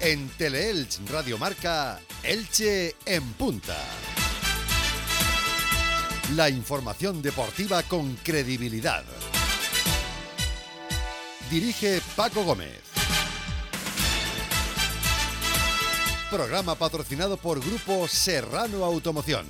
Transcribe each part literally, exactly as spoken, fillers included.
En Teleelch Radio Marca, Elche en punta. La información deportiva con credibilidad. Dirige Paco Gómez. Programa patrocinado por Grupo Serrano Automoción.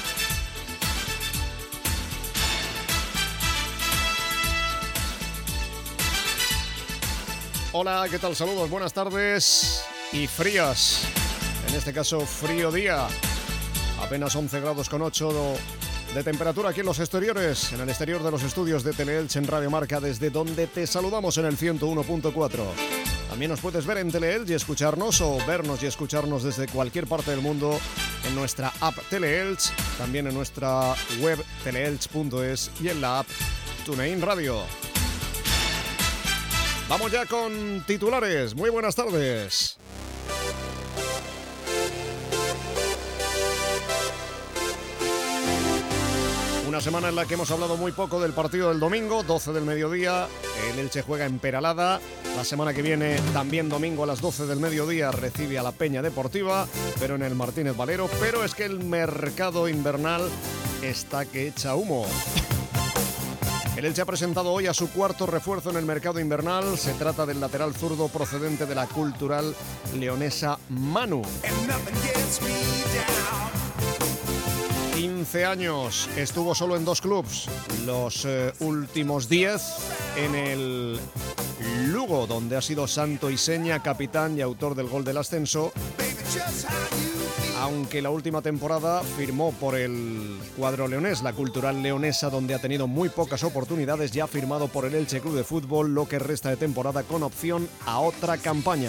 Hola, ¿qué tal? Saludos, buenas tardes y frías. En este caso, frío día. Apenas once grados con ocho de temperatura aquí en los exteriores, en el exterior de los estudios de Teleelch en Radio Marca, desde donde te saludamos en el ciento uno punto cuatro. También nos puedes ver en Teleelch y escucharnos, o vernos y escucharnos desde cualquier parte del mundo en nuestra app Teleelch, también en nuestra web teleelch punto es y en la app TuneIn Radio. Vamos ya con titulares. Muy buenas tardes. Una semana en la que hemos hablado muy poco del partido del domingo, doce del mediodía. El Elche juega en Peralada. La semana que viene, también domingo a las doce del mediodía, recibe a la Peña Deportiva, pero en el Martínez Valero. Pero es que el mercado invernal está que echa humo. El Elche ha presentado hoy a su cuarto refuerzo en el mercado invernal. Se trata del lateral zurdo procedente de la Cultural leonesa Manu. quince años, estuvo solo en dos clubs, los eh, últimos diez en el Lugo, donde ha sido santo y seña, capitán y autor del gol del ascenso. Aunque la última temporada firmó por el cuadro leonés, la Cultural leonesa, donde ha tenido muy pocas oportunidades, ya ha firmado por el Elche Club de Fútbol lo que resta de temporada con opción a otra campaña.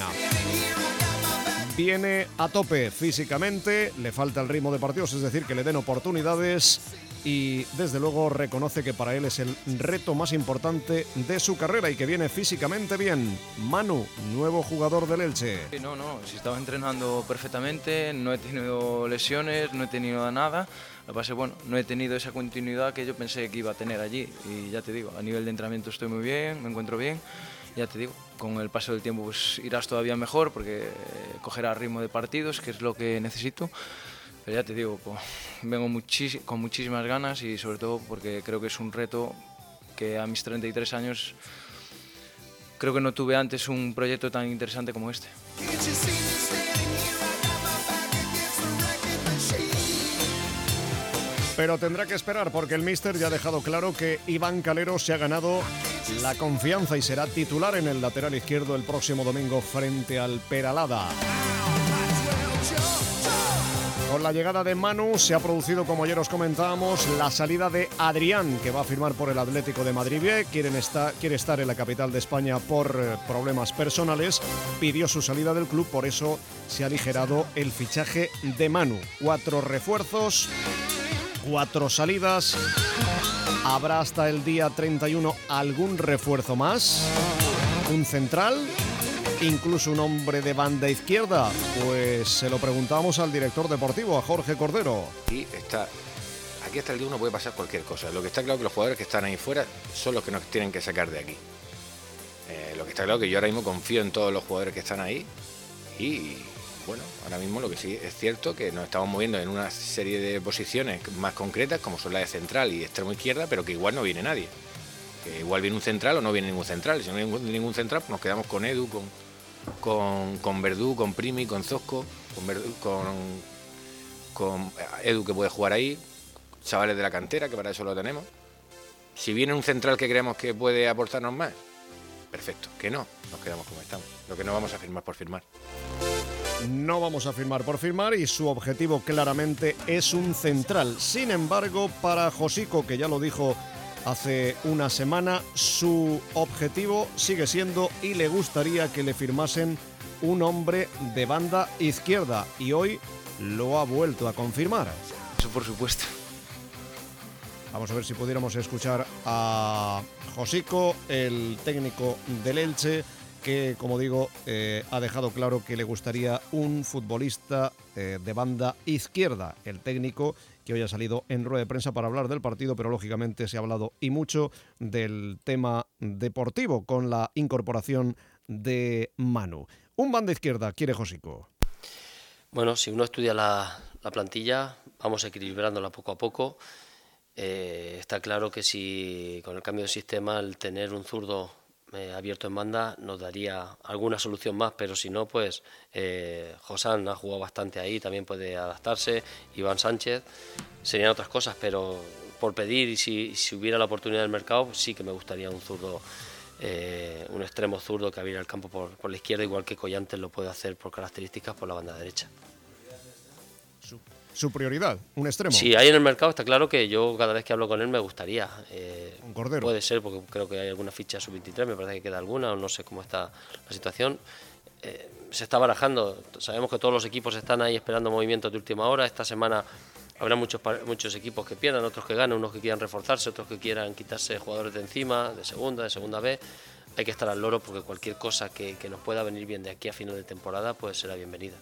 Viene a tope físicamente, le falta el ritmo de partidos, es decir, que le den oportunidades, y desde luego reconoce que para él es el reto más importante de su carrera y que viene físicamente bien. Manu, nuevo jugador del Elche. No, no, si estaba entrenando perfectamente, no he tenido lesiones, no he tenido nada. Lo que pasa es, bueno, no he tenido esa continuidad que yo pensé que iba a tener allí, y ya te digo, a nivel de entrenamiento estoy muy bien, me encuentro bien. Ya te digo, con el paso del tiempo pues irás todavía mejor porque cogerás ritmo de partidos, que es lo que necesito. Pero ya te digo, pues, vengo muchis- con muchísimas ganas, y sobre todo porque creo que es un reto que a mis treinta y tres años creo que no tuve antes un proyecto tan interesante como este. Pero tendrá que esperar porque el míster ya ha dejado claro que Iván Calero se ha ganado la confianza y será titular en el lateral izquierdo el próximo domingo frente al Peralada. Con la llegada de Manu se ha producido, como ayer os comentábamos, la salida de Adrián, que va a firmar por el Atlético de Madrid B. Quieren estar, quiere estar en la capital de España por eh, problemas personales. Pidió su salida del club, por eso se ha aligerado el fichaje de Manu. Cuatro refuerzos, cuatro salidas. Habrá hasta el día treinta y uno algún refuerzo más. Un central, incluso un hombre de banda izquierda. Pues se lo preguntamos al director deportivo, a Jorge Cordero. Y está, aquí hasta el día uno puede pasar cualquier cosa. Lo que está claro es que los jugadores que están ahí fuera son los que nos tienen que sacar de aquí. Eh, lo que está claro es que yo ahora mismo confío en todos los jugadores que están ahí. Y bueno, ahora mismo lo que sí es cierto que nos estamos moviendo en una serie de posiciones más concretas, como son la de central y extremo izquierda, pero que igual no viene nadie. Que igual viene un central o no viene ningún central. Si no viene ningún central, pues nos quedamos con Edu, con, con, con Verdú, con Primi, con Zosco, con, Verdú, con, con Edu, que puede jugar ahí, chavales de la cantera, que para eso lo tenemos. Si viene un central que creemos que puede aportarnos más, perfecto. Que no, nos quedamos como estamos. Lo que no vamos a firmar por firmar. No vamos a firmar por firmar, y su objetivo claramente es un central. Sin embargo, para Josico, que ya lo dijo hace una semana, su objetivo sigue siendo y le gustaría que le firmasen un hombre de banda izquierda, y hoy lo ha vuelto a confirmar. Eso por supuesto. Vamos a ver si pudiéramos escuchar a Josico, el técnico del Elche, que, como digo, eh, ha dejado claro que le gustaría un futbolista eh, de banda izquierda. El técnico, que hoy ha salido en rueda de prensa para hablar del partido, pero lógicamente se ha hablado y mucho del tema deportivo con la incorporación de Manu. Un banda izquierda, quiere Josico. Bueno, si uno estudia la, la plantilla, vamos equilibrándola poco a poco. Eh, está claro que si con el cambio de sistema, el tener un zurdo eh, abierto en banda nos daría alguna solución más, pero si no, pues eh, Josán ha jugado bastante ahí, también puede adaptarse, Iván Sánchez, serían otras cosas, pero por pedir y si, si hubiera la oportunidad del mercado, sí que me gustaría un zurdo, eh, un extremo zurdo que abriera el campo por, por la izquierda, igual que Collantes lo puede hacer por características por la banda derecha. Su prioridad, un extremo. Sí, hay en el mercado, está claro que yo cada vez que hablo con él me gustaría. Eh, un Cordero. Puede ser, porque creo que hay alguna ficha sub veintitrés, me parece que queda alguna, o no sé cómo está la situación. Eh, se está barajando, sabemos que todos los equipos están ahí esperando movimientos de última hora. Esta semana habrá muchos, muchos equipos que pierdan, otros que ganen, unos que quieran reforzarse, otros que quieran quitarse jugadores de encima, de segunda, de segunda B. Hay que estar al loro porque cualquier cosa que, que nos pueda venir bien de aquí a final de temporada pues será bienvenida.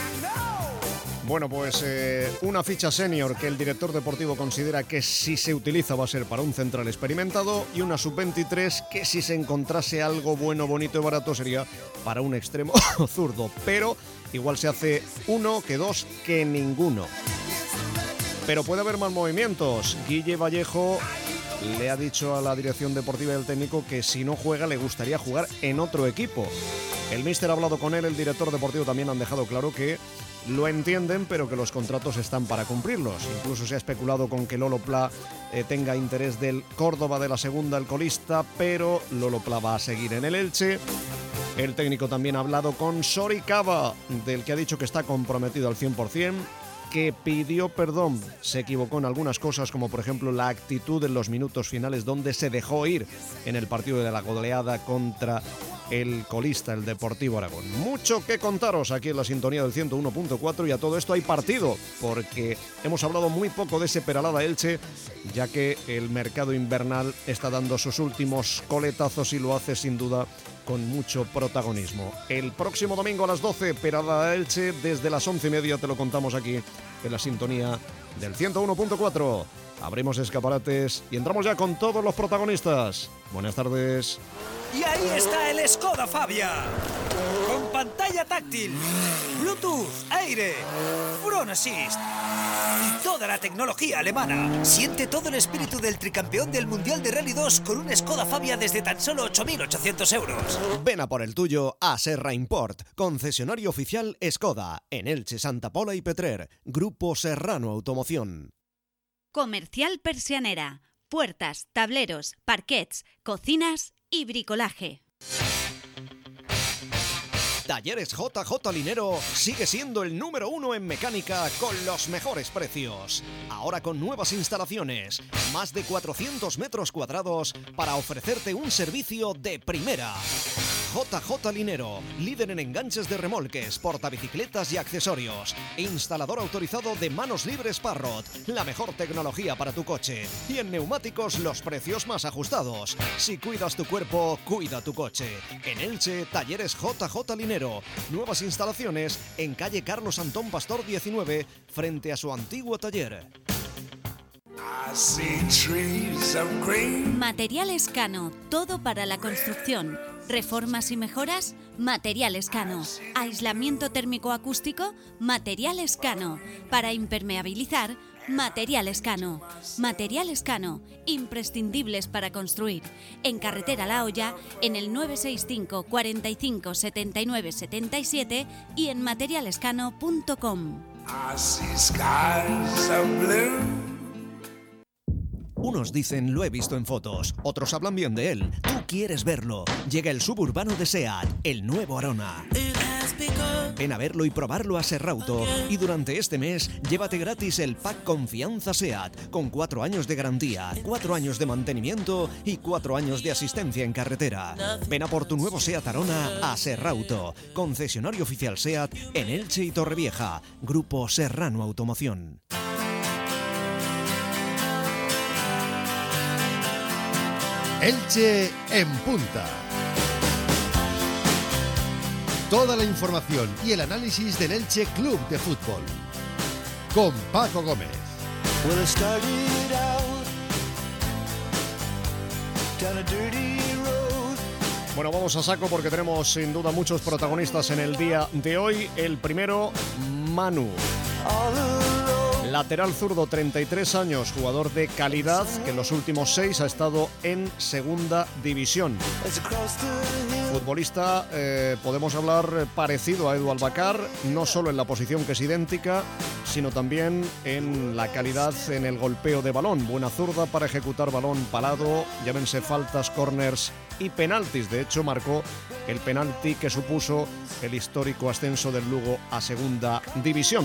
Bueno, pues eh, una ficha senior que el director deportivo considera que si se utiliza va a ser para un central experimentado, y una sub veintitrés que si se encontrase algo bueno, bonito y barato sería para un extremo zurdo, pero igual se hace uno que dos que ninguno. Pero puede haber más movimientos. Guille Vallejo le ha dicho a la dirección deportiva y al técnico que si no juega le gustaría jugar en otro equipo. El míster ha hablado con él, el director deportivo también han dejado claro que lo entienden, pero que los contratos están para cumplirlos. Incluso se ha especulado con que Lolo Pla eh, tenga interés del Córdoba de la segunda, el colista, pero Lolo Pla va a seguir en el Elche. El técnico también ha hablado con Soricaba, del que ha dicho que está comprometido al cien por ciento, que pidió perdón, se equivocó en algunas cosas, como por ejemplo la actitud en los minutos finales donde se dejó ir en el partido de la goleada contra el colista, el Deportivo Aragón. Mucho que contaros aquí en la sintonía del ciento uno punto cuatro, y a todo esto hay partido, porque hemos hablado muy poco de ese Peralada Elche, ya que el mercado invernal está dando sus últimos coletazos y lo hace sin duda con mucho protagonismo. El próximo domingo a las doce, Peralada Elche, desde las once y media te lo contamos aquí en la sintonía del ciento uno punto cuatro. Abrimos escaparates y entramos ya con todos los protagonistas. Buenas tardes. Y ahí está el Skoda Fabia, con pantalla táctil, Bluetooth, aire, Front Assist y toda la tecnología alemana. Siente todo el espíritu del tricampeón del Mundial de Rally dos con un Skoda Fabia desde tan solo ocho mil ochocientos euros. Ven a por el tuyo a Serra Import, concesionario oficial Skoda, en Elche, Santa Pola y Petrer, Grupo Serrano Automoción. Comercial Persianera, puertas, tableros, parquets, cocinas y bricolaje. Talleres J J Linero sigue siendo el número uno en mecánica con los mejores precios. Ahora con nuevas instalaciones, más de cuatrocientos metros cuadrados para ofrecerte un servicio de primera. J J Linero, líder en enganches de remolques, portabicicletas y accesorios. Instalador autorizado de manos libres Parrot, la mejor tecnología para tu coche. Y en neumáticos los precios más ajustados. Si cuidas tu cuerpo, cuida tu coche. En Elche, Talleres J J Linero. Nuevas instalaciones en calle Carlos Antón Pastor diecinueve, frente a su antiguo taller. Materiales Cano, todo para la construcción. Reformas y mejoras, Materiales Cano. Aislamiento térmico acústico, Materiales Cano. Para impermeabilizar, Materiales Cano. Materiales Cano, imprescindibles para construir. En Carretera La Hoya, en el nueve seis cinco, cuarenta y cinco, setenta y nueve, setenta y siete y en materialescano punto com. Unos dicen lo he visto en fotos, otros hablan bien de él. Tú quieres verlo. Llega el suburbano de SEAT, el nuevo Arona. Ven a verlo y probarlo a Serrauto. Y durante este mes, llévate gratis el pack Confianza SEAT, con cuatro años de garantía, cuatro años de mantenimiento y cuatro años de asistencia en carretera. Ven a por tu nuevo SEAT Arona a Serrauto, concesionario oficial SEAT en Elche y Torrevieja. Grupo Serrano Automoción. Elche en punta. Toda la información y el análisis del Elche Club de Fútbol. Con Paco Gómez. Bueno, vamos a saco porque tenemos sin duda muchos protagonistas en el día de hoy. El primero, Manu. Lateral zurdo, treinta y tres años, jugador de calidad que en los últimos seis ha estado en segunda división. Futbolista, eh, podemos hablar parecido a Edu Albacar, no solo en la posición que es idéntica, sino también en la calidad en el golpeo de balón. Buena zurda para ejecutar balón parado, llámense faltas, corners y penaltis. De hecho, marcó el penalti que supuso el histórico ascenso del Lugo a segunda división.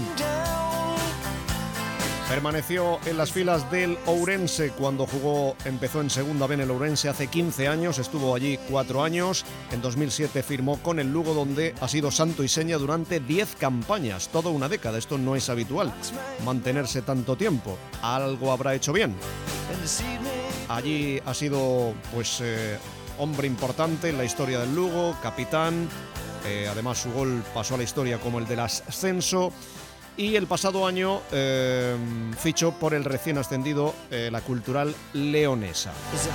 Permaneció en las filas del Ourense cuando jugó, empezó en segunda B en el Ourense hace quince años, estuvo allí cuatro años. En dos mil siete firmó con el Lugo, donde ha sido santo y seña durante diez campañas, toda una década. Esto no es habitual, mantenerse tanto tiempo. Algo habrá hecho bien. Allí ha sido, pues, eh, hombre importante en la historia del Lugo, capitán. Eh, además, su gol pasó a la historia como el del ascenso. Y el pasado año eh, fichó por el recién ascendido eh, la Cultural Leonesa.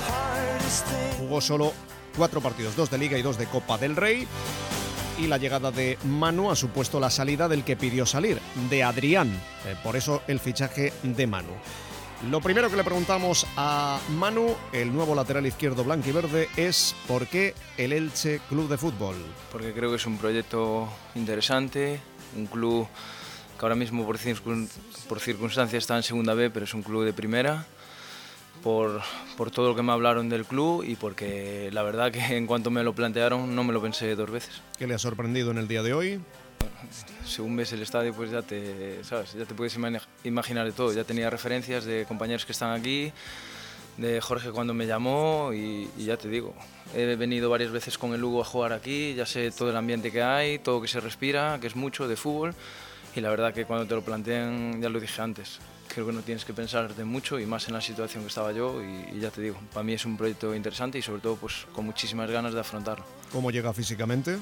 Jugó solo cuatro partidos, dos de Liga y dos de Copa del Rey. Y la llegada de Manu ha supuesto la salida del que pidió salir, de Adrián. Eh, por eso el fichaje de Manu. Lo primero que le preguntamos a Manu, el nuevo lateral izquierdo blanquiverde, es ¿por qué el Elche Club de Fútbol? Porque creo que es un proyecto interesante, un club que ahora mismo por, circun, por circunstancias está en segunda B, pero es un club de primera, por, por todo lo que me hablaron del club y porque la verdad que en cuanto me lo plantearon no me lo pensé dos veces. ¿Qué le ha sorprendido en el día de hoy? Bueno, según ves el estadio, pues ya te, ¿sabes? Ya te puedes imaginar de todo. Ya tenía referencias de compañeros que están aquí, de Jorge cuando me llamó y, y ya te digo, he venido varias veces con el Lugo a jugar aquí, ya sé todo el ambiente que hay, todo lo que se respira, que es mucho de fútbol. Y la verdad que cuando te lo plantean, ya lo dije antes, creo que no tienes que pensar de mucho y más en la situación que estaba yo y, y ya te digo, para mí es un proyecto interesante y sobre todo pues con muchísimas ganas de afrontarlo. ¿Cómo llega físicamente?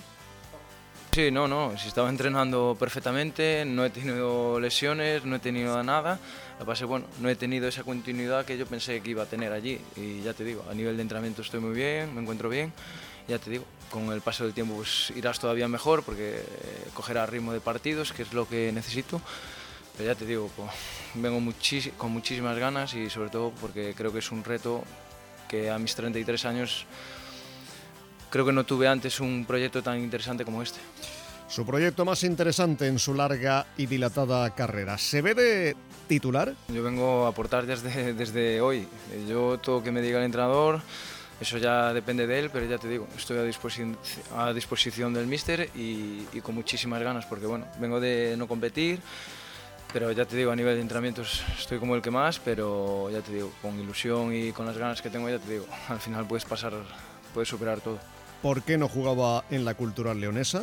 Sí, no, no, si estaba entrenando perfectamente, no he tenido lesiones, no he tenido nada. Lo que pasa es que, bueno, no he tenido esa continuidad que yo pensé que iba a tener allí y ya te digo, a nivel de entrenamiento estoy muy bien, me encuentro bien. Ya te digo, con el paso del tiempo pues irás todavía mejor porque eh, cogerás ritmo de partidos, que es lo que necesito. Pero ya te digo, pues, vengo muchis- con muchísimas ganas y sobre todo porque creo que es un reto que a mis treinta y tres años creo que no tuve antes un proyecto tan interesante como este. Su proyecto más interesante en su larga y dilatada carrera. ¿Se ve de titular? Yo vengo a aportar desde, desde hoy. Yo todo lo que me diga el entrenador, eso ya depende de él, pero ya te digo, estoy a disposición, a disposición del míster y, y con muchísimas ganas, porque bueno, vengo de no competir, pero ya te digo, a nivel de entrenamientos estoy como el que más, pero ya te digo, con ilusión y con las ganas que tengo, ya te digo, al final puedes pasar, puedes superar todo. ¿Por qué no jugaba en la Cultural Leonesa?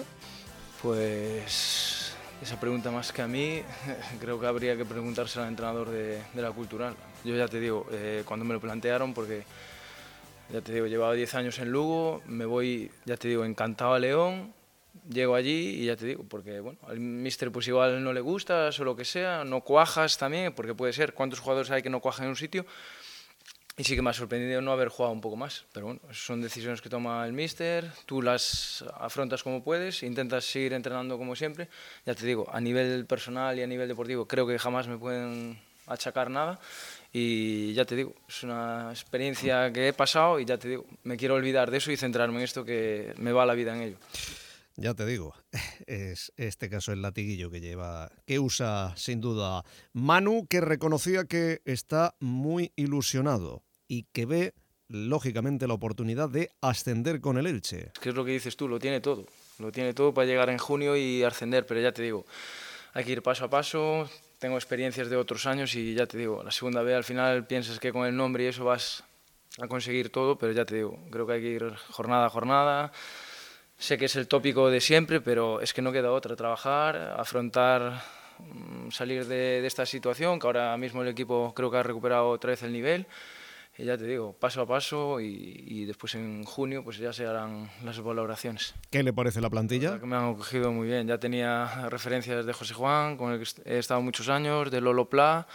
Pues esa pregunta más que a mí, creo que habría que preguntársela al entrenador de, de la Cultural. Yo ya te digo, eh, cuando me lo plantearon, porque ya te digo, llevaba diez años en Lugo, me voy, ya te digo, encantado a León, llego allí y ya te digo, porque bueno, al míster pues igual no le gusta o lo que sea, no cuajas también, porque puede ser, ¿cuántos jugadores hay que no cuajan en un sitio? Y sí que me ha sorprendido no haber jugado un poco más, pero bueno, son decisiones que toma el míster, tú las afrontas como puedes, intentas seguir entrenando como siempre, ya te digo, a nivel personal y a nivel deportivo creo que jamás me pueden achacar nada. Y ya te digo, es una experiencia que he pasado y ya te digo, me quiero olvidar de eso y centrarme en esto que me va la vida en ello. Ya te digo, es este caso el latiguillo que lleva, que usa sin duda Manu, que reconocía que está muy ilusionado y que ve lógicamente la oportunidad de ascender con el Elche. ¿Qué es lo que dices tú? Lo tiene todo, lo tiene todo para llegar en junio y ascender, pero ya te digo, hay que ir paso a paso. Tengo experiencias de otros años y ya te digo, la segunda vez al final piensas que con el nombre y eso vas a conseguir todo, pero ya te digo, creo que hay que ir jornada a jornada. Sé que es el tópico de siempre, pero es que no queda otra, trabajar, afrontar, salir de, de esta situación, que ahora mismo el equipo creo que ha recuperado otra vez el nivel. Y ya te digo, paso a paso y, y después en junio pues ya se harán las valoraciones. ¿Qué le parece la plantilla? La que me han acogido muy bien. Ya tenía referencias de José Juan, con el que he estado muchos años, de Lolo Pla,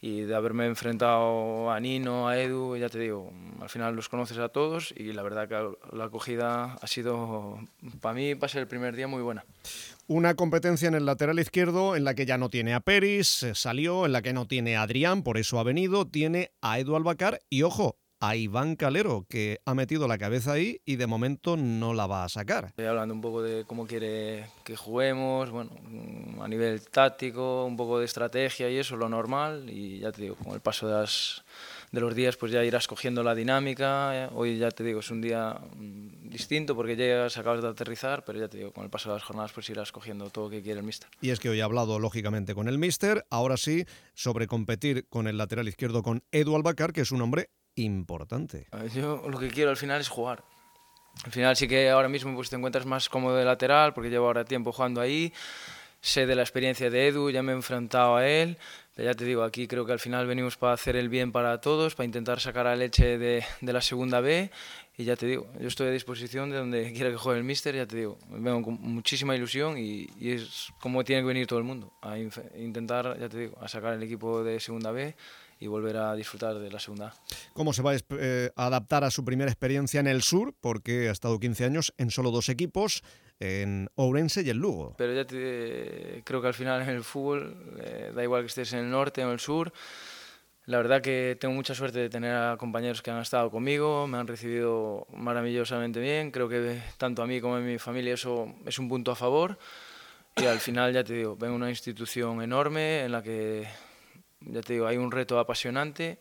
y de haberme enfrentado a Nino, a Edu, ya te digo, al final los conoces a todos y la verdad que la acogida ha sido, para mí, para ser el primer día, muy buena. Una competencia en el lateral izquierdo en la que ya no tiene a Peris, salió, en la que no tiene a Adrián, por eso ha venido, tiene a Edu Albacar y, ojo, a Iván Calero, que ha metido la cabeza ahí y de momento no la va a sacar. Estoy hablando un poco de cómo quiere que juguemos, bueno, a nivel táctico, un poco de estrategia y eso, lo normal, y ya te digo, con el paso de, las, de los días pues ya irás cogiendo la dinámica. Hoy ya te digo, es un día distinto porque llegas, acabas de aterrizar, pero ya te digo, con el paso de las jornadas pues irás cogiendo todo lo que quiere el míster. Y es que hoy he hablado lógicamente con el míster, ahora sí, sobre competir con el lateral izquierdo con Edu Albacar, que es un hombre importante. Yo lo que quiero al final es jugar. Al final sí que ahora mismo pues te encuentras más cómodo de lateral porque llevo ahora tiempo jugando ahí, sé de la experiencia de Edu, ya me he enfrentado a él, pero ya te digo, aquí creo que al final venimos para hacer el bien para todos, para intentar sacar a Elche de, de la segunda B, y ya te digo, yo estoy a disposición de donde quiera que juegue el míster, ya te digo, vengo con muchísima ilusión y, y es como tiene que venir todo el mundo, a intentar, ya te digo, a sacar el equipo de segunda B y volver a disfrutar de la segunda. ¿Cómo se va a eh, adaptar a su primera experiencia en el sur? Porque ha estado quince años en solo dos equipos, en Ourense y en Lugo. Pero ya te, creo que al final en el fútbol, eh, da igual que estés en el norte o en el sur, la verdad que tengo mucha suerte de tener a compañeros que han estado conmigo, me han recibido maravillosamente bien, creo que tanto a mí como a mi familia eso es un punto a favor, y al final ya te digo, vengo a una institución enorme en la que ya te digo, hay un reto apasionante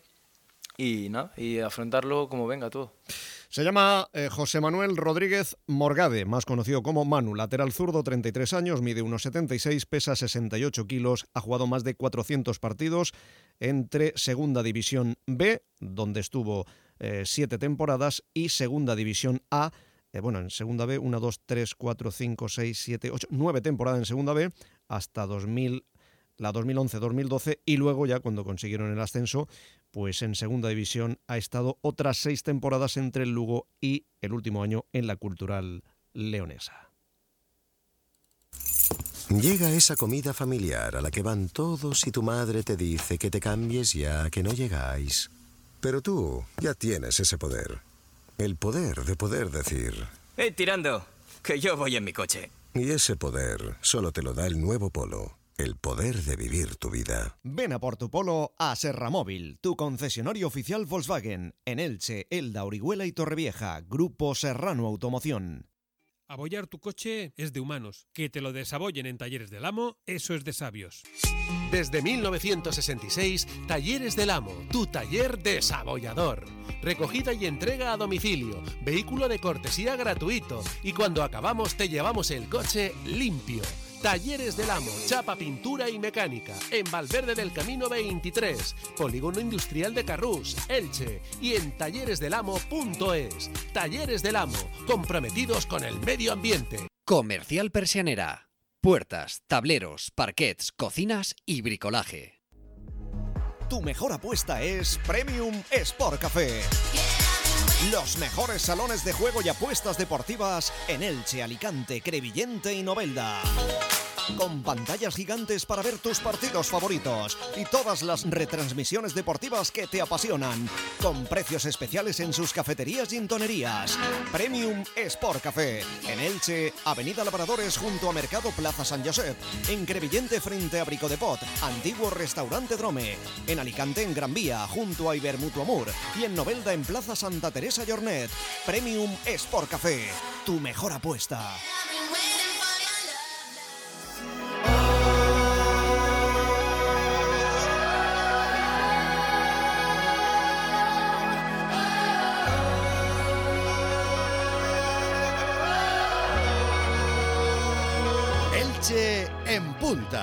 y nada, y afrontarlo como venga todo. Se llama eh, José Manuel Rodríguez Morgade, más conocido como Manu, lateral zurdo, treinta y tres años, mide uno setenta y seis, pesa sesenta y ocho kilos, ha jugado más de cuatrocientos partidos entre Segunda División B, donde estuvo eh, siete temporadas, y Segunda División A, eh, bueno, en Segunda B, una, dos, tres, cuatro, cinco, seis, siete, ocho, nueve temporadas en Segunda B, hasta dos mil, la dos mil once dos mil doce, y luego ya cuando consiguieron el ascenso, pues en Segunda División ha estado otras seis temporadas entre el Lugo y el último año en la Cultural Leonesa. Llega esa comida familiar a la que van todos y tu madre te dice que te cambies ya, que no llegáis. Pero tú ya tienes ese poder. El poder de poder decir... ¡Eh, tirando! Que yo voy en mi coche. Y ese poder solo te lo da el nuevo Polo. El poder de vivir tu vida. Ven a por tu Polo a Serramóvil, tu concesionario oficial Volkswagen, en Elche, Elda, Orihuela y Torrevieja. Grupo Serrano Automoción. Abollar tu coche es de humanos. Que te lo desabollen en Talleres del Amo, eso es de sabios. Desde mil novecientos sesenta y seis, Talleres del Amo, tu taller desabollador. Recogida y entrega a domicilio, vehículo de cortesía gratuito y cuando acabamos te llevamos el coche limpio. Talleres del Amo, chapa, pintura y mecánica, en Valverde del Camino veintitrés, Polígono Industrial de Carrús, Elche, y en talleres del amo punto es. Talleres del Amo, comprometidos con el medio ambiente. Comercial Persianera. Puertas, tableros, parquets, cocinas y bricolaje. Tu mejor apuesta es Premium Sport Café. Los mejores salones de juego y apuestas deportivas en Elche, Alicante, Crevillente y Novelda. Con pantallas gigantes para ver tus partidos favoritos y todas las retransmisiones deportivas que te apasionan. Con precios especiales en sus cafeterías y entonerías. Premium Sport Café. En Elche, Avenida Labradores junto a Mercado Plaza San Josep. En Crevillente frente a Brico de Pot, antiguo restaurante Drome. En Alicante en Gran Vía junto a Ibermutuo Amur. Y en Novelda en Plaza Santa Teresa Llornet. Premium Sport Café. Tu mejor apuesta. Elche en punta.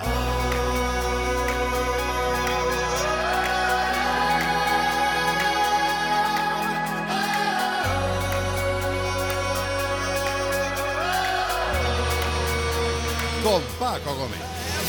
Con Paco Gómez.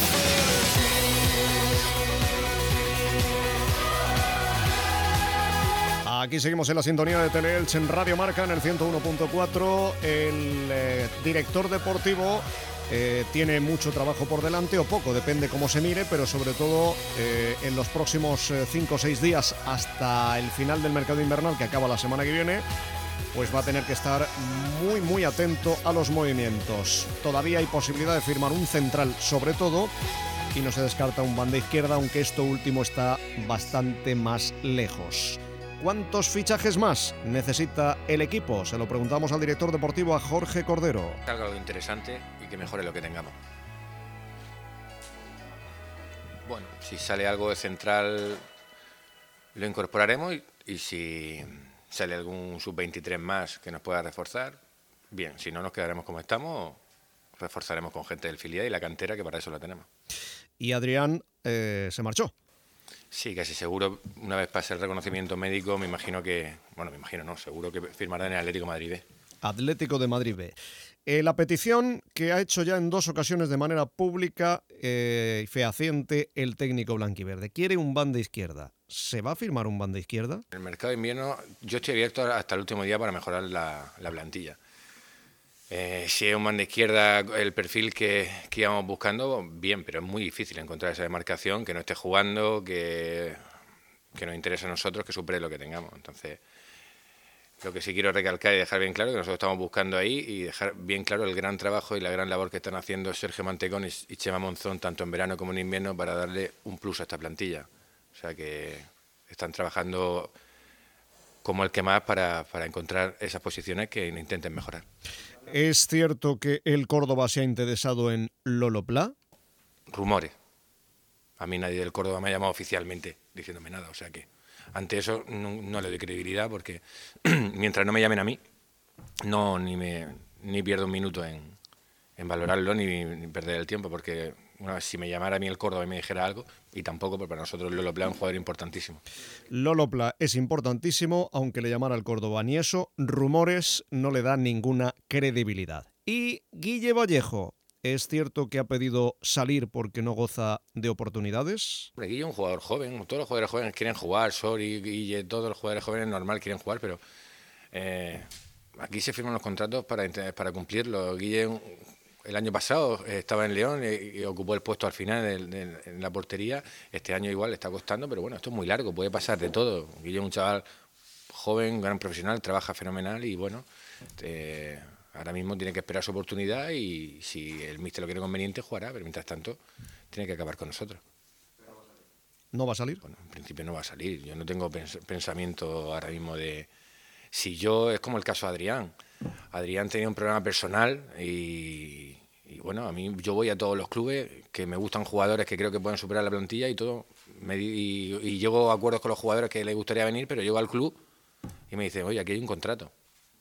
Aquí seguimos en la sintonía de Teleelche en Radio Marca en el ciento uno punto cuatro. El eh, director deportivo eh, tiene mucho trabajo por delante, o poco, depende cómo se mire, pero sobre todo eh, en los próximos cinco o seis días hasta el final del mercado invernal, que acaba la semana que viene, pues va a tener que estar muy muy atento a los movimientos. Todavía hay posibilidad de firmar un central sobre todo, y no se descarta un banda izquierda, aunque esto último está bastante más lejos. ¿Cuántos fichajes más necesita el equipo? Se lo preguntamos al director deportivo, a Jorge Cordero. Salga algo interesante y que mejore lo que tengamos. Bueno, si sale algo de central lo incorporaremos, y, y si sale algún sub veintitrés más que nos pueda reforzar, bien. Si no, nos quedaremos como estamos, reforzaremos con gente del filial y la cantera, que para eso la tenemos. Y Adrián eh, se marchó. Sí, casi seguro, una vez pase el reconocimiento médico, me imagino que, bueno, me imagino no, seguro que firmará en el Atlético de Madrid B. Atlético de Madrid B. Eh, la petición que ha hecho ya en dos ocasiones de manera pública y eh, fehaciente el técnico blanquiverde. Quiere un banda izquierda. ¿Se va a firmar un banda izquierda? En el mercado de invierno yo estoy abierto hasta el último día para mejorar la, la plantilla. Eh, si es un banda izquierda el perfil que, que íbamos buscando, bien, pero es muy difícil encontrar esa demarcación, que no esté jugando, que, que nos interese a nosotros, que supere lo que tengamos. Entonces, lo que sí quiero recalcar y dejar bien claro que nosotros estamos buscando ahí, y dejar bien claro el gran trabajo y la gran labor que están haciendo Sergio Mantecón y, y Chema Monzón, tanto en verano como en invierno, para darle un plus a esta plantilla. O sea que están trabajando como el que más para, para encontrar esas posiciones que intenten mejorar. ¿Es cierto que el Córdoba se ha interesado en Lolo Plá? Rumores. A mí nadie del Córdoba me ha llamado oficialmente diciéndome nada, o sea que ante eso no, no le doy credibilidad, porque mientras no me llamen a mí, no ni me ni pierdo un minuto en, en valorarlo ni, ni perder el tiempo, porque una vez si me llamara a mí el Córdoba y me dijera algo, y tampoco, porque para nosotros Lolo Plá es un jugador importantísimo. Lolo Plá es importantísimo, aunque le llamara al Córdoba, ni eso, rumores, no le dan ninguna credibilidad. Y Guille Vallejo, ¿es cierto que ha pedido salir porque no goza de oportunidades? Hombre, Guille es un jugador joven, todos los jugadores jóvenes quieren jugar, Sori, Guille, todos los jugadores jóvenes normal quieren jugar, pero eh, aquí se firman los contratos para, para cumplirlo. Guille el año pasado estaba en León y, y ocupó el puesto al final en, en, en la portería. Este año igual le está costando, pero bueno, esto es muy largo, puede pasar de todo. Guille es un chaval joven, gran profesional, trabaja fenomenal y bueno, eh, ahora mismo tiene que esperar su oportunidad, y si el míster lo quiere conveniente jugará, pero mientras tanto tiene que acabar con nosotros. ¿No va a salir? Bueno, en principio no va a salir. Yo no tengo pens pensamiento ahora mismo de... Si yo, es como el caso de Adrián. Adrián tenía un problema personal y, y bueno, a mí yo voy a todos los clubes que me gustan jugadores que creo que pueden superar la plantilla y todo, me, y, y llego a acuerdos con los jugadores que les gustaría venir, pero llego al club y me dicen, oye, aquí hay un contrato,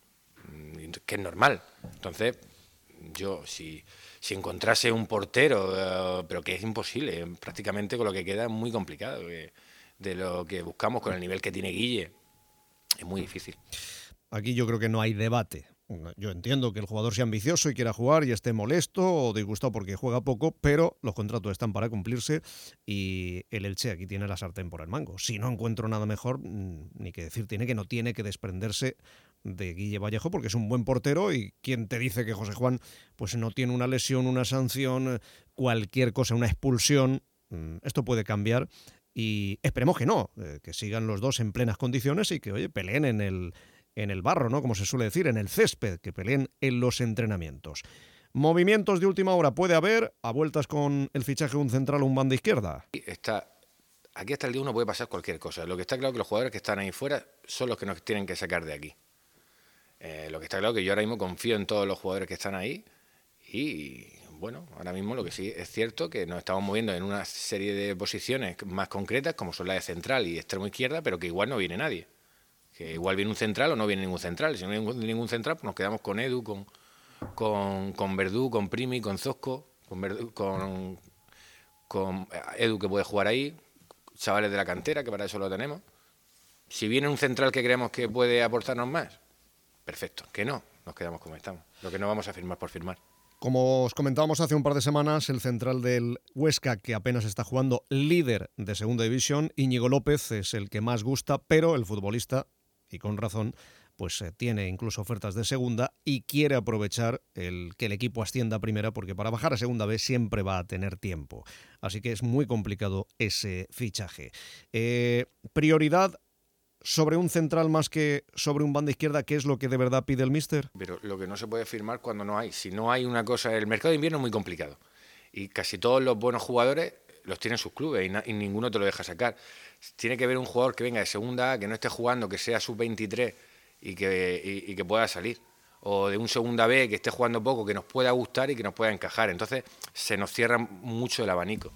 que es normal. Entonces, yo, si, si encontrase un portero, uh, pero que es imposible, prácticamente con lo que queda es muy complicado, que, de lo que buscamos con el nivel que tiene Guille, es muy difícil. Aquí yo creo que no hay debate. Yo entiendo que el jugador sea ambicioso y quiera jugar y esté molesto o disgustado porque juega poco, pero los contratos están para cumplirse y el Elche aquí tiene la sartén por el mango. Si no encuentro nada mejor, ni que decir tiene que no tiene que desprenderse de Guille Vallejo, porque es un buen portero, y ¿quién te dice que José Juan pues no tiene una lesión, una sanción, cualquier cosa, una expulsión? Esto puede cambiar y esperemos que no, que sigan los dos en plenas condiciones y que, oye, peleen en el en el barro, ¿no? Como se suele decir, en el césped, que peleen en los entrenamientos. Movimientos de última hora puede haber, a vueltas con el fichaje de un central o un banda izquierda. Está, aquí hasta el día uno puede pasar cualquier cosa. Lo que está claro es que los jugadores que están ahí fuera son los que nos tienen que sacar de aquí. Eh, lo que está claro es que yo ahora mismo confío en todos los jugadores que están ahí y, bueno, ahora mismo lo que sí es cierto que nos estamos moviendo en una serie de posiciones más concretas, como son la de central y extremo izquierda, pero que igual no viene nadie. Que igual viene un central o no viene ningún central. Si no viene ningún central, pues nos quedamos con Edu, con, con, con Verdú, con Primi, con Zosco, con, Verdú, con, con Edu, que puede jugar ahí, chavales de la cantera, que para eso lo tenemos. Si viene un central que creemos que puede aportarnos más, perfecto. Que no, nos quedamos como estamos. Lo que no vamos a firmar por firmar. Como os comentábamos hace un par de semanas, el central del Huesca, que apenas está jugando, líder de segunda división, Íñigo López, es el que más gusta, pero el futbolista, y con razón, pues eh, tiene incluso ofertas de segunda y quiere aprovechar el que el equipo ascienda a primera, porque para bajar a segunda B siempre va a tener tiempo. Así que es muy complicado ese fichaje. Eh, prioridad sobre un central más que sobre un banda izquierda, ¿qué es lo que de verdad pide el míster? Pero lo que no se puede firmar cuando no hay. Si no hay una cosa... El mercado de invierno es muy complicado. Y casi todos los buenos jugadores los tienen sus clubes y, na, y ninguno te lo deja sacar. Tiene que haber un jugador que venga de segunda A, que no esté jugando, que sea sub veintitrés y que, y, y que pueda salir. O de un segunda B que esté jugando poco, que nos pueda gustar y que nos pueda encajar. Entonces se nos cierra mucho el abanico.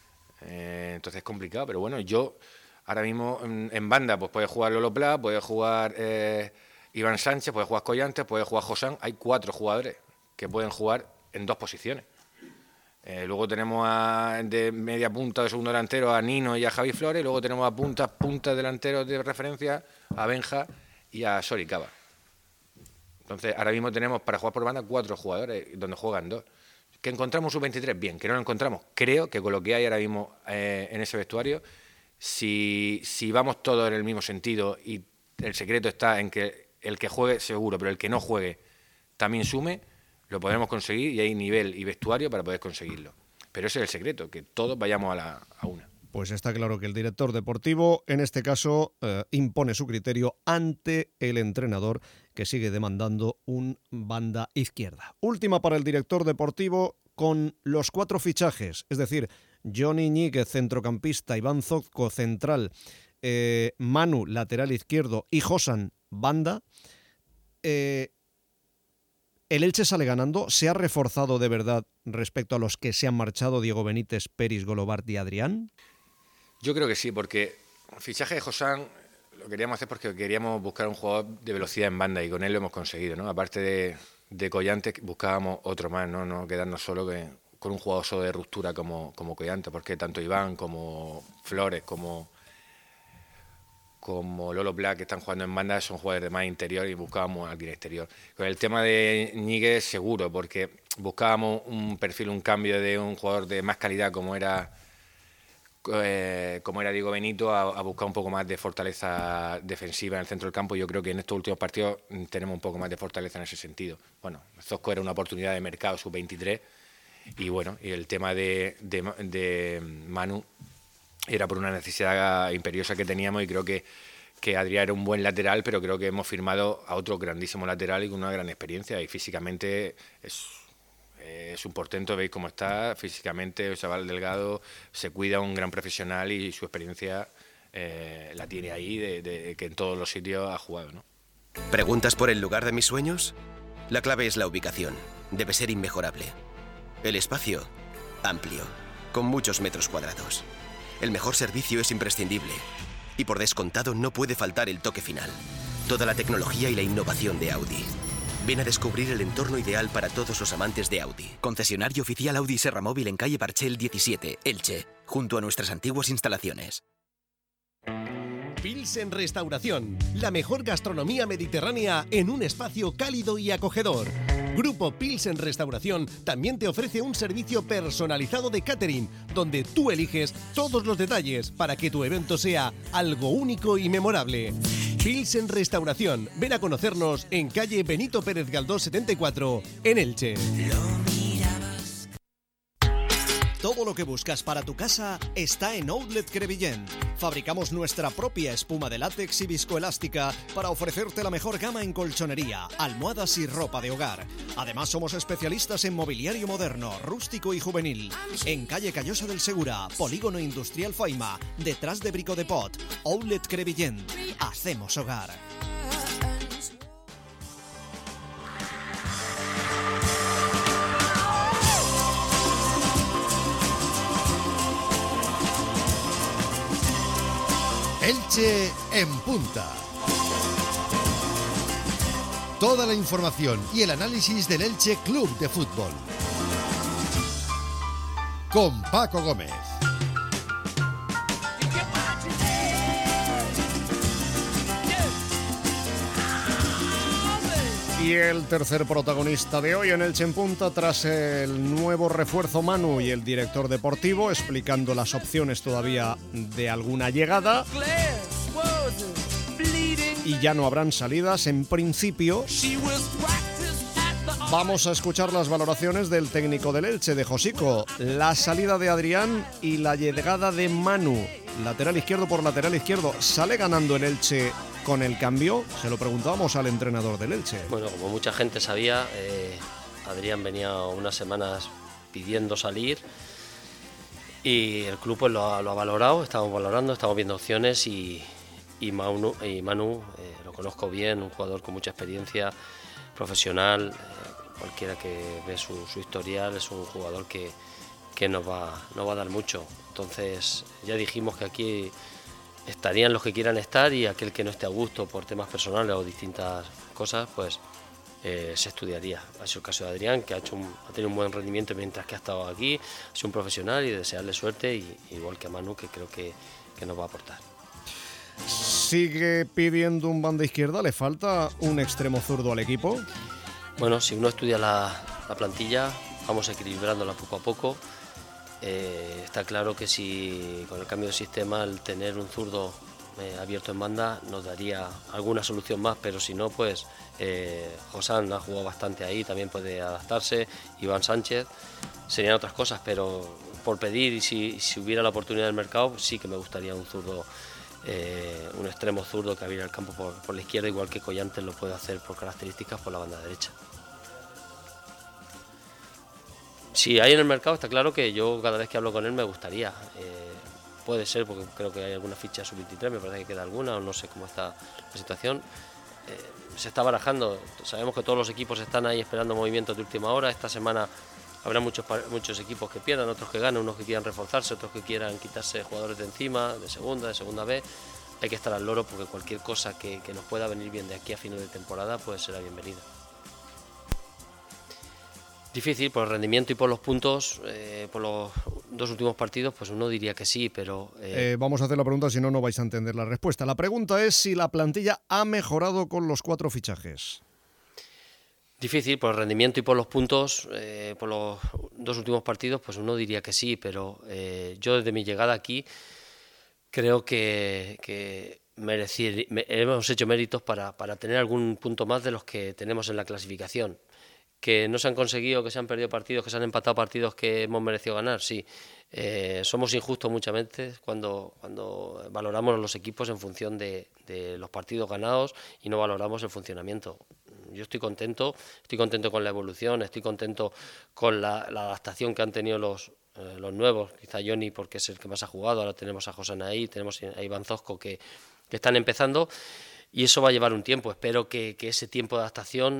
Eh, entonces es complicado, pero bueno, yo... Ahora mismo en, en banda pues puede jugar Lolo Pla, puede jugar eh, Iván Sánchez, puede jugar Collantes, puede jugar Josán. Hay cuatro jugadores que pueden jugar en dos posiciones. Eh, luego tenemos a, de media punta de segundo delantero a Nino y a Javi Flores. Luego tenemos a puntas, puntas delanteros de referencia a Benja y a Soricaba. Entonces ahora mismo tenemos para jugar por banda cuatro jugadores donde juegan dos. ¿Que encontramos sub veintitrés? Bien. ¿Que no lo encontramos? Creo que con lo que hay ahora mismo eh, en ese vestuario... Si, si vamos todos en el mismo sentido y el secreto está en que el que juegue seguro, pero el que no juegue también sume, lo podremos conseguir y hay nivel y vestuario para poder conseguirlo. Pero ese es el secreto, que todos vayamos a, la, a una. Pues está claro que el director deportivo, en este caso, eh, impone su criterio ante el entrenador, que sigue demandando un banda izquierda. Última para el director deportivo con los cuatro fichajes, es decir, Johnny Ñíguez, centrocampista, Iván Zozco, central, eh, Manu, lateral izquierdo y Josan, banda. Eh, ¿El Elche sale ganando? ¿Se ha reforzado de verdad respecto a los que se han marchado, Diego Benítez, Peris, Golobart y Adrián? Yo creo que sí, porque el fichaje de Josan lo queríamos hacer porque queríamos buscar un jugador de velocidad en banda y con él lo hemos conseguido, ¿no? Aparte de, de Collantes buscábamos otro más, ¿no? No quedarnos solo que... con un jugador solo de ruptura como, como Collante, porque tanto Iván como Flores como, como Lolo Black que están jugando en banda son jugadores de más interior y buscábamos a alguien exterior. Con el tema de Ñíguez seguro, porque buscábamos un perfil, un cambio de un jugador de más calidad como era eh, como era Diego Benito, a, a buscar un poco más de fortaleza defensiva en el centro del campo. Yo creo que en estos últimos partidos tenemos un poco más de fortaleza en ese sentido. Bueno, Zozco era una oportunidad de mercado sub veintitrés. Y bueno, y el tema de, de, de Manu era por una necesidad imperiosa que teníamos y creo que, que Adrián era un buen lateral, pero creo que hemos firmado a otro grandísimo lateral y con una gran experiencia y físicamente es, es un portento, veis cómo está, físicamente el chaval delgado, se cuida, un gran profesional y su experiencia eh, la tiene ahí, de, de, que en todos los sitios ha jugado, ¿no? ¿Preguntas por el lugar de mis sueños? La clave es la ubicación, debe ser inmejorable. El espacio, amplio, con muchos metros cuadrados. El mejor servicio es imprescindible. Y por descontado no puede faltar el toque final. Toda la tecnología y la innovación de Audi. Ven a descubrir el entorno ideal para todos los amantes de Audi. Concesionario oficial Audi Serra Móvil en calle Parchel diecisiete, Elche, junto a nuestras antiguas instalaciones. Pilsen Restauración, la mejor gastronomía mediterránea en un espacio cálido y acogedor. Grupo Pilsen Restauración también te ofrece un servicio personalizado de catering, donde tú eliges todos los detalles para que tu evento sea algo único y memorable. Pilsen Restauración, ven a conocernos en calle Benito Pérez Galdós setenta y cuatro, en Elche. Todo lo que buscas para tu casa está en Outlet Crevillent. Fabricamos nuestra propia espuma de látex y viscoelástica para ofrecerte la mejor gama en colchonería, almohadas y ropa de hogar. Además, somos especialistas en mobiliario moderno, rústico y juvenil. En calle Callosa del Segura, Polígono Industrial Faima, detrás de Brico de Pot. Outlet Crevillent. Hacemos hogar. Elche en punta. Toda la información y el análisis del Elche Club de Fútbol. Con Paco Gómez. Y el tercer protagonista de hoy en Elche en punta, tras el nuevo refuerzo Manu y el director deportivo explicando las opciones todavía de alguna llegada. y ya no habrán salidas en principio. Vamos a escuchar las valoraciones del técnico del Elche, de Josico. La salida de Adrián y la llegada de Manu, lateral izquierdo por lateral izquierdo. ¿Sale ganando el Elche con el cambio? Se lo preguntábamos al entrenador del Elche. Bueno, como mucha gente sabía, eh, Adrián venía unas semanas pidiendo salir y el club pues, lo, ha, lo ha valorado, estamos valorando, estamos viendo opciones y, y Manu, y Manu eh, lo conozco bien, un jugador con mucha experiencia, profesional, eh, cualquiera que ve su, su historial es un jugador que, que nos, va, nos va a dar mucho. Entonces ya dijimos que aquí estarían los que quieran estar y aquel que no esté a gusto por temas personales o distintas cosas, pues eh, se estudiaría. Ha sido el caso de Adrián, que ha, hecho un, ha tenido un buen rendimiento mientras que ha estado aquí, ha sido un profesional y desearle suerte, y, igual que a Manu, que creo que, que nos va a aportar. ¿Sigue pidiendo un banda izquierda? ¿Le falta un extremo zurdo al equipo? Bueno, si uno estudia la, la plantilla, vamos equilibrándola poco a poco. Eh, está claro que si con el cambio de sistema, el tener un zurdo eh, abierto en banda nos daría alguna solución más, pero si no, pues eh, Josán ha jugado bastante ahí, también puede adaptarse, Iván Sánchez, serían otras cosas, pero por pedir, y si, si hubiera la oportunidad del mercado, sí que me gustaría un zurdo, eh, un extremo zurdo que abriera el campo por, por la izquierda, igual que Collantes lo puede hacer por características por la banda derecha. Si hay en el mercado, está claro que yo cada vez que hablo con él me gustaría. Eh, puede ser, porque creo que hay alguna ficha sub veintitrés, me parece que queda alguna, o no sé cómo está la situación. Eh, se está barajando, sabemos que todos los equipos están ahí esperando movimientos de última hora. Esta semana habrá muchos, muchos equipos que pierdan, otros que ganen, unos que quieran reforzarse, otros que quieran quitarse jugadores de encima, de segunda, de segunda B. Hay que estar al loro, porque cualquier cosa que, que nos pueda venir bien de aquí a final de temporada pues será bienvenida. Difícil por el rendimiento y por los puntos, eh, por los dos últimos partidos, pues uno diría que sí, pero... Eh... Eh, vamos a hacer la pregunta, si no, no vais a entender la respuesta. La pregunta es si la plantilla ha mejorado con los cuatro fichajes. Difícil por el rendimiento y por los puntos, eh, por los dos últimos partidos, pues uno diría que sí, pero eh, yo desde mi llegada aquí creo que... que merecir, me, hemos hecho méritos para, para tener algún punto más de los que tenemos en la clasificación. Que no se han conseguido, que se han perdido partidos, que se han empatado partidos que hemos merecido ganar, sí. Eh, somos injustos muchas veces cuando, cuando valoramos los equipos en función de, de los partidos ganados y no valoramos el funcionamiento. Yo estoy contento, estoy contento con la evolución, estoy contento con la, la adaptación que han tenido los, eh, los nuevos, quizá Johnny porque es el que más ha jugado, ahora tenemos a José ahí, tenemos a Iván Zosco que, que están empezando. Y eso va a llevar un tiempo. Espero que, que ese tiempo de adaptación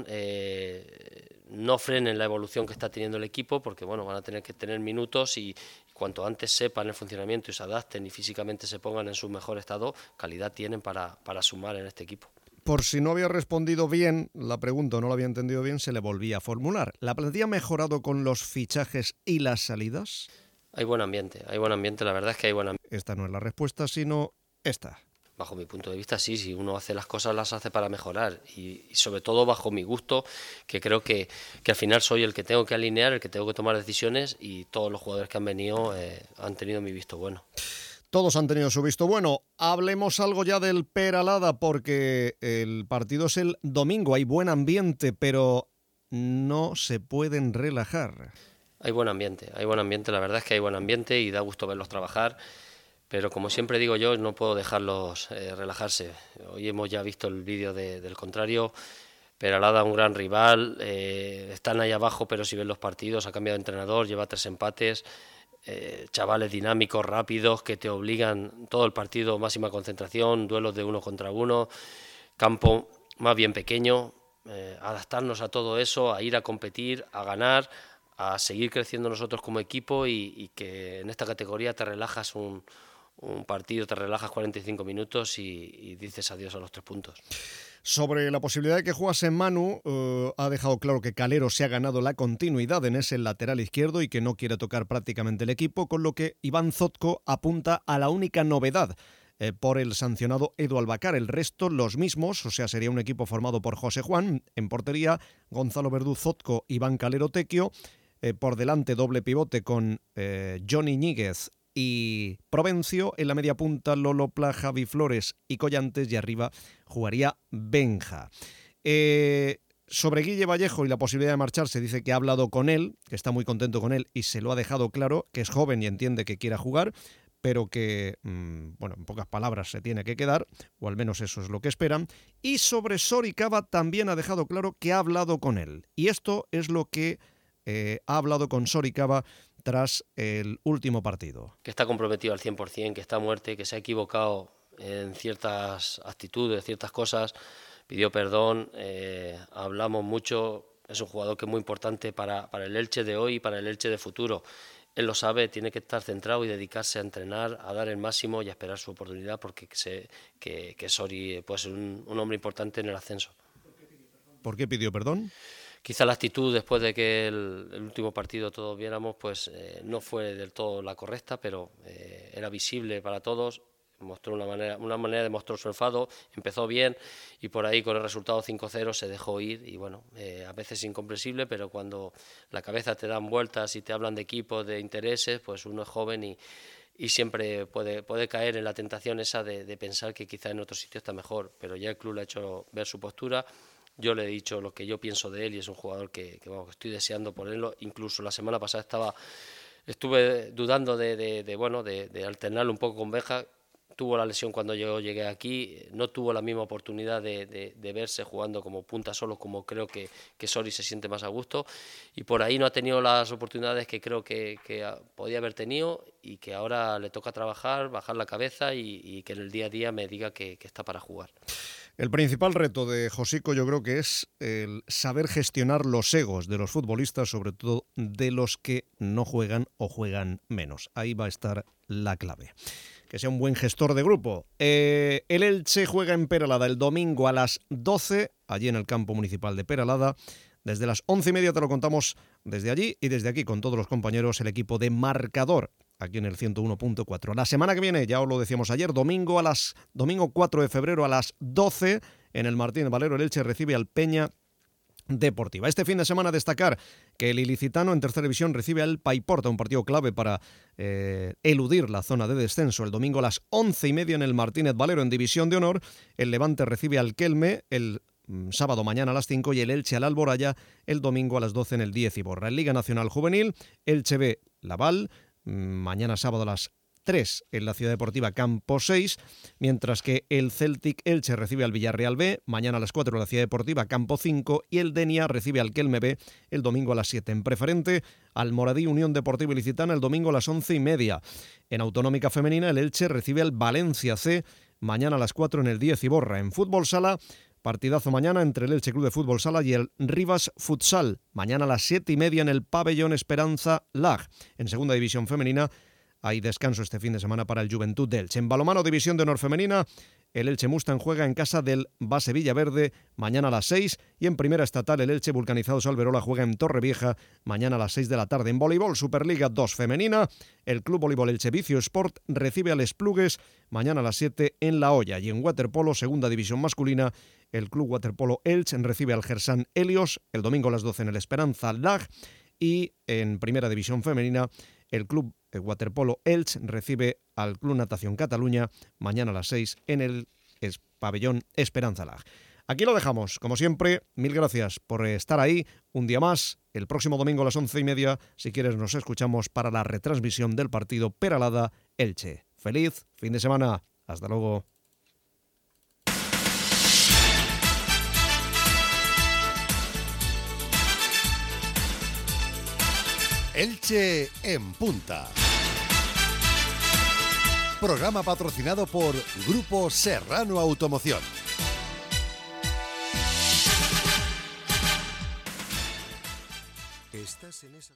eh, no frene la evolución que está teniendo el equipo, porque bueno, van a tener que tener minutos y, y cuanto antes sepan el funcionamiento y se adapten y físicamente se pongan en su mejor estado, calidad tienen para, para sumar en este equipo. Por si no había respondido bien la pregunta o no la había entendido bien, se le volvía a formular. ¿La plantilla ha mejorado con los fichajes y las salidas? Hay buen ambiente, hay buen ambiente, la verdad es que hay buen ambiente. Esta no es la respuesta, sino esta. Bajo mi punto de vista, sí, si uno hace las cosas, las hace para mejorar y, y sobre todo bajo mi gusto, que creo que, que al final soy el que tengo que alinear, el que tengo que tomar decisiones y todos los jugadores que han venido eh, han tenido mi visto bueno. Todos han tenido su visto bueno. Hablemos algo ya del Peralada, porque el partido es el domingo, hay buen ambiente, pero no se pueden relajar. Hay buen ambiente, hay buen ambiente, la verdad es que hay buen ambiente y da gusto verlos trabajar. Pero como siempre digo yo, no puedo dejarlos eh, relajarse. Hoy hemos ya visto el vídeo de, del contrario. Peralada, un gran rival, eh, están ahí abajo, pero si ven los partidos, ha cambiado de entrenador, lleva tres empates, eh, chavales dinámicos, rápidos, que te obligan todo el partido, máxima concentración, duelos de uno contra uno, campo más bien pequeño, eh, adaptarnos a todo eso, a ir a competir, a ganar, a seguir creciendo nosotros como equipo y, y que en esta categoría te relajas un... un partido, te relajas cuarenta y cinco minutos y, y dices adiós a los tres puntos. Sobre la posibilidad de que jugase Manu, uh, ha dejado claro que Calero se ha ganado la continuidad en ese lateral izquierdo y que no quiere tocar prácticamente el equipo, con lo que Iván Zotko apunta a la única novedad eh, por el sancionado Edu Albacar. El resto los mismos, o sea, sería un equipo formado por José Juan, en portería, Gonzalo Verdú, Zotko, Iván Calero Tequio, eh, por delante doble pivote con eh, Johnny Ñíguez y Provencio. En la media punta, Lolo, Pla, Javi Flores y Collantes. Y arriba jugaría Benja. Eh... Sobre Guille Vallejo y la posibilidad de marcharse, dice que ha hablado con él, que está muy contento con él y se lo ha dejado claro, que es joven y entiende que quiera jugar, pero que, mmm, bueno, en pocas palabras se tiene que quedar, o al menos eso es lo que esperan. Y sobre Soricaba también ha dejado claro que ha hablado con él. Y esto es lo que eh, ha hablado con Soricaba tras el último partido. Que está comprometido al cien por ciento, que está a muerte, que se ha equivocado en ciertas actitudes, ciertas cosas. Pidió perdón, eh, hablamos mucho, es un jugador que es muy importante para, para el Elche de hoy y para el Elche de futuro. Él lo sabe, tiene que estar centrado y dedicarse a entrenar, a dar el máximo y a esperar su oportunidad, porque sé que, que Sori puede ser un, un hombre importante en el ascenso. ¿Por qué pidió perdón? Quizá la actitud después de que el, el último partido todos viéramos, pues eh, no fue del todo la correcta, pero eh, era visible para todos. Mostró una manera, una manera de mostrar su enfado, empezó bien y por ahí con el resultado cinco cero se dejó ir y bueno, eh, a veces incomprensible, pero cuando la cabeza te dan vueltas y te hablan de equipos, de intereses, pues uno es joven y, y siempre puede, puede caer en la tentación esa de, de pensar que quizá en otro sitio está mejor, pero ya el club le ha hecho ver su postura. Yo le he dicho lo que yo pienso de él y es un jugador que, que, vamos, que estoy deseando ponerlo. Incluso la semana pasada estaba estuve dudando de, de, de, bueno, de, de alternarlo un poco con Benja. Tuvo la lesión cuando yo llegué aquí, no tuvo la misma oportunidad de, de, de verse jugando como punta solo, como creo que, que Sori se siente más a gusto, y por ahí no ha tenido las oportunidades que creo que, que podía haber tenido y que ahora le toca trabajar, bajar la cabeza y, y que en el día a día me diga que, que está para jugar. El principal reto de Josico yo creo que es el saber gestionar los egos de los futbolistas, sobre todo de los que no juegan o juegan menos. Ahí va a estar la clave. Que sea un buen gestor de grupo. Eh, el Elche juega en Peralada el domingo a las doce, allí en el campo municipal de Peralada. Desde las once y media te lo contamos desde allí y desde aquí con todos los compañeros, el equipo de Marcador, aquí en el ciento uno punto cuatro. La semana que viene, ya os lo decíamos ayer, domingo a las domingo cuatro de febrero a las doce, en el Martínez Valero, el Elche recibe al Peña Deportiva. Este fin de semana destacar que el ilicitano en tercera división recibe al Paiporta, un partido clave para eh, eludir la zona de descenso. El domingo a las once y media en el Martínez Valero en división de honor, el Levante recibe al Kelme el mm, sábado mañana a las cinco y el Elche al Alboraya el domingo a las doce en el diez Iborra. En Liga Nacional Juvenil, Elche B Laval, mm, mañana sábado a las tres en la Ciudad Deportiva Campo seis, mientras que el Celtic Elche recibe al Villarreal B, mañana a las cuatro en la Ciudad Deportiva Campo cinco y el Denia recibe al Kelme B el domingo a las siete. En preferente, Almoradí Unión Deportiva Ilicitana el domingo a las once y media. En Autonómica Femenina, el Elche recibe al Valencia C, mañana a las cuatro en el diez Iborra. En Fútbol Sala, partidazo mañana entre el Elche Club de Fútbol Sala y el Rivas Futsal, mañana a las siete y media en el Pabellón Esperanza Lag. En Segunda División Femenina, hay descanso este fin de semana para el Juventud de Elche. En balonmano División de Honor Femenina, el Elche Mustang juega en casa del Base Villaverde mañana a las seis y en Primera Estatal el Elche Vulcanizados Alberola juega en Torrevieja mañana a las seis de la tarde. En voleibol Superliga dos Femenina, el Club Voleibol Elche Vicio Sport recibe al Esplugues mañana a las siete en La Hoya. Y en waterpolo Segunda División Masculina, el Club Waterpolo Elche recibe al Gersán Helios el domingo a las doce en el Esperanza Lag. Y en Primera División Femenina, el Club Waterpolo Elche recibe al Club Natación Cataluña mañana a las seis en el es Pabellón Esperanza Lag. Aquí lo dejamos. Como siempre, mil gracias por estar ahí. Un día más, el próximo domingo a las once y media, si quieres nos escuchamos para la retransmisión del partido Peralada-Elche. Feliz fin de semana. Hasta luego. Elche en punta. Programa patrocinado por Grupo Serrano Automoción. ¿Estás en esa...